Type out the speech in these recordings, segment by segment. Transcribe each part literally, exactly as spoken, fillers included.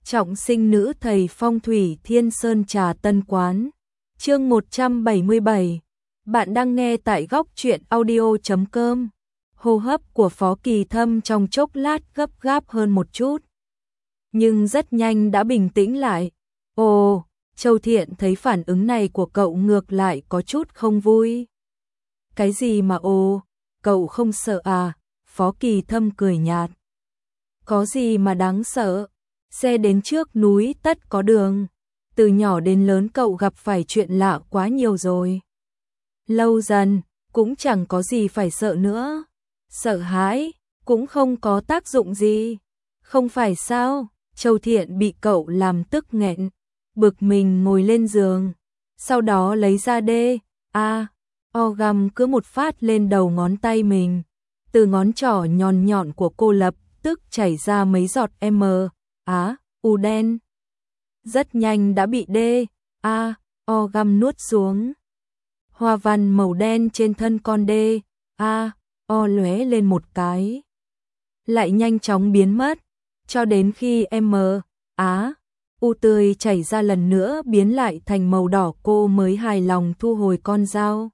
Trọng sinh nữ thầy phong thủy Thiên Sơn Trà Tân Quán. Chương một trăm bảy mươi bảy. Bạn đang nghe tại góc truyện audio chấm com. Hô hấp của Phó Kỳ Thâm trong chốc lát gấp gáp hơn một chút, nhưng rất nhanh đã bình tĩnh lại. Ồ, Châu Thiện thấy phản ứng này của cậu ngược lại có chút không vui. Cái gì mà ồ, cậu không sợ à? Phó Kỳ Thâm cười nhạt. Có gì mà đáng sợ? Xe đến trước núi tất có đường. Từ nhỏ đến lớn cậu gặp phải chuyện lạ quá nhiều rồi. Lâu dần, cũng chẳng có gì phải sợ nữa. Sợ hãi, cũng không có tác dụng gì. Không phải sao? Châu Thiện bị cậu làm tức nghẹn, bực mình ngồi lên giường. Sau đó lấy ra đê, a, o găm cứ một phát lên đầu ngón tay mình. Từ ngón trỏ nhọn nhọn của cô lập tức chảy ra mấy giọt M, á, u đen. Rất nhanh đã bị D, A, O găm nuốt xuống. Hoa văn màu đen trên thân con D, A, O lóe lên một cái, lại nhanh chóng biến mất, cho đến khi M, Á, U tươi chảy ra lần nữa biến lại thành màu đỏ, cô mới hài lòng thu hồi con dao.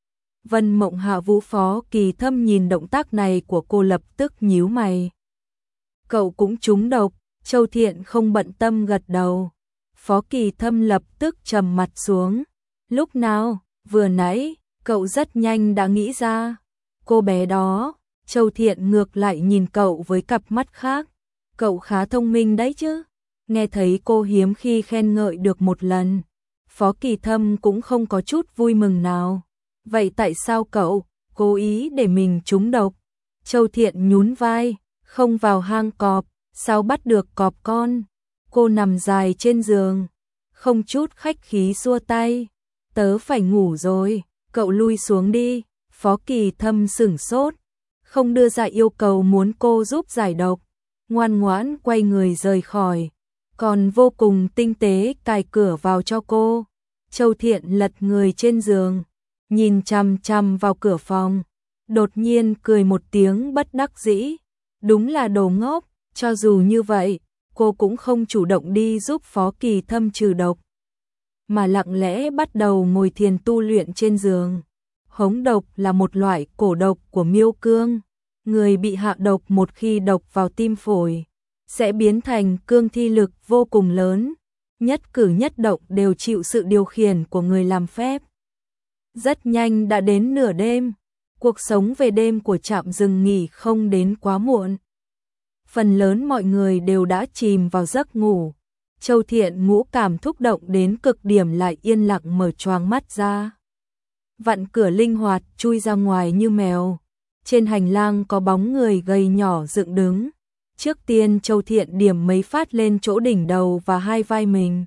Vân Mộng Hạ Vũ Phó Kỳ Thâm nhìn động tác này của cô lập tức nhíu mày. Cậu cũng trúng độc. Châu Thiện không bận tâm gật đầu. Phó Kỳ Thâm lập tức trầm mặt xuống. Lúc nào? Vừa nãy, cậu rất nhanh đã nghĩ ra. Cô bé đó. Châu Thiện ngược lại nhìn cậu với cặp mắt khác. Cậu khá thông minh đấy chứ. Nghe thấy cô hiếm khi khen ngợi được một lần, Phó Kỳ Thâm cũng không có chút vui mừng nào. Vậy tại sao cậu cố ý để mình trúng độc? Châu Thiện nhún vai. Không vào hang cọp, sao bắt được cọp con? Cô nằm dài trên giường, không chút khách khí xua tay. Tớ phải ngủ rồi, cậu lui xuống đi. Phó Kỳ Thâm sửng sốt, không đưa ra yêu cầu muốn cô giúp giải độc, ngoan ngoãn quay người rời khỏi, còn vô cùng tinh tế cài cửa vào cho cô. Châu Thiện lật người trên giường, nhìn chằm chằm vào cửa phòng, đột nhiên cười một tiếng bất đắc dĩ. Đúng là đồ ngốc. Cho dù như vậy, cô cũng không chủ động đi giúp Phó Kỳ Thâm trừ độc, mà lặng lẽ bắt đầu ngồi thiền tu luyện trên giường. Hống độc là một loại cổ độc của miêu cương. Người bị hạ độc một khi độc vào tim phổi, sẽ biến thành cương thi lực vô cùng lớn. Nhất cử nhất động đều chịu sự điều khiển của người làm phép. Rất nhanh đã đến nửa đêm. Cuộc sống về đêm của trạm dừng nghỉ không đến quá muộn. Phần lớn mọi người đều đã chìm vào giấc ngủ. Châu Thiện ngũ cảm thúc động đến cực điểm lại yên lặng mở choàng mắt ra. Vặn cửa linh hoạt chui ra ngoài như mèo. Trên hành lang có bóng người gầy nhỏ dựng đứng. Trước tiên Châu Thiện điểm mấy phát lên chỗ đỉnh đầu và hai vai mình,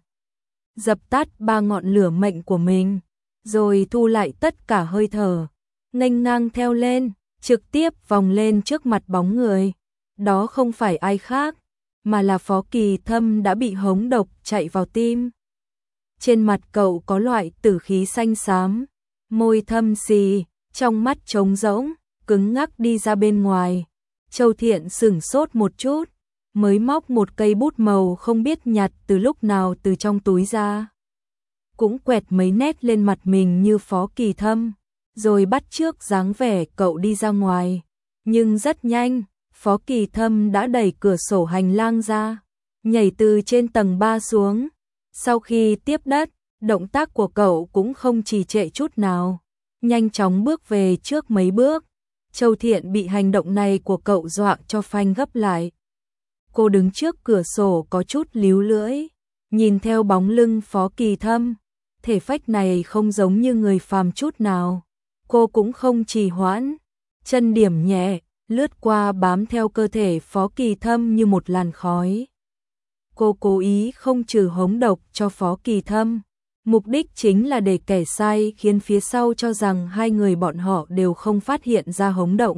dập tắt ba ngọn lửa mệnh của mình, rồi thu lại tất cả hơi thở, nghênh ngang theo lên, trực tiếp vòng lên trước mặt bóng người. Đó không phải ai khác, mà là Phó Kỳ Thâm đã bị hống độc chạy vào tim. Trên mặt cậu có loại tử khí xanh xám, môi thâm xì, trong mắt trống rỗng, cứng ngắc đi ra bên ngoài. Châu Thiện sửng sốt một chút, mới móc một cây bút màu không biết nhặt từ lúc nào từ trong túi ra. Cũng quẹt mấy nét lên mặt mình như Phó Kỳ Thâm, rồi bắt chước dáng vẻ cậu đi ra ngoài. Nhưng rất nhanh, Phó Kỳ Thâm đã đẩy cửa sổ hành lang ra, nhảy từ trên tầng ba xuống. Sau khi tiếp đất, động tác của cậu cũng không trì trệ chút nào, nhanh chóng bước về trước mấy bước. Châu Thiện bị hành động này của cậu dọa cho phanh gấp lại. Cô đứng trước cửa sổ có chút líu lưỡi, nhìn theo bóng lưng Phó Kỳ Thâm. Thể phách này không giống như người phàm chút nào. Cô cũng không trì hoãn, chân điểm nhẹ, lướt qua bám theo cơ thể Phó Kỳ Thâm như một làn khói. Cô cố ý không trừ hống độc cho Phó Kỳ Thâm, mục đích chính là để kẻ sai khiến phía sau cho rằng hai người bọn họ đều không phát hiện ra hống động.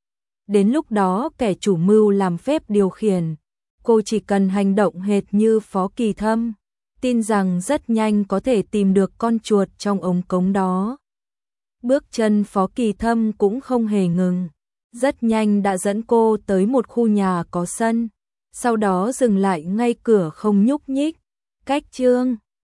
Đến lúc đó kẻ chủ mưu làm phép điều khiển, cô chỉ cần hành động hệt như Phó Kỳ Thâm, tin rằng rất nhanh có thể tìm được con chuột trong ống cống đó. Bước chân Phó Kỳ Thâm cũng không hề ngừng, rất nhanh đã dẫn cô tới một khu nhà có sân. sau đó dừng lại ngay cửa không nhúc nhích. Cách chương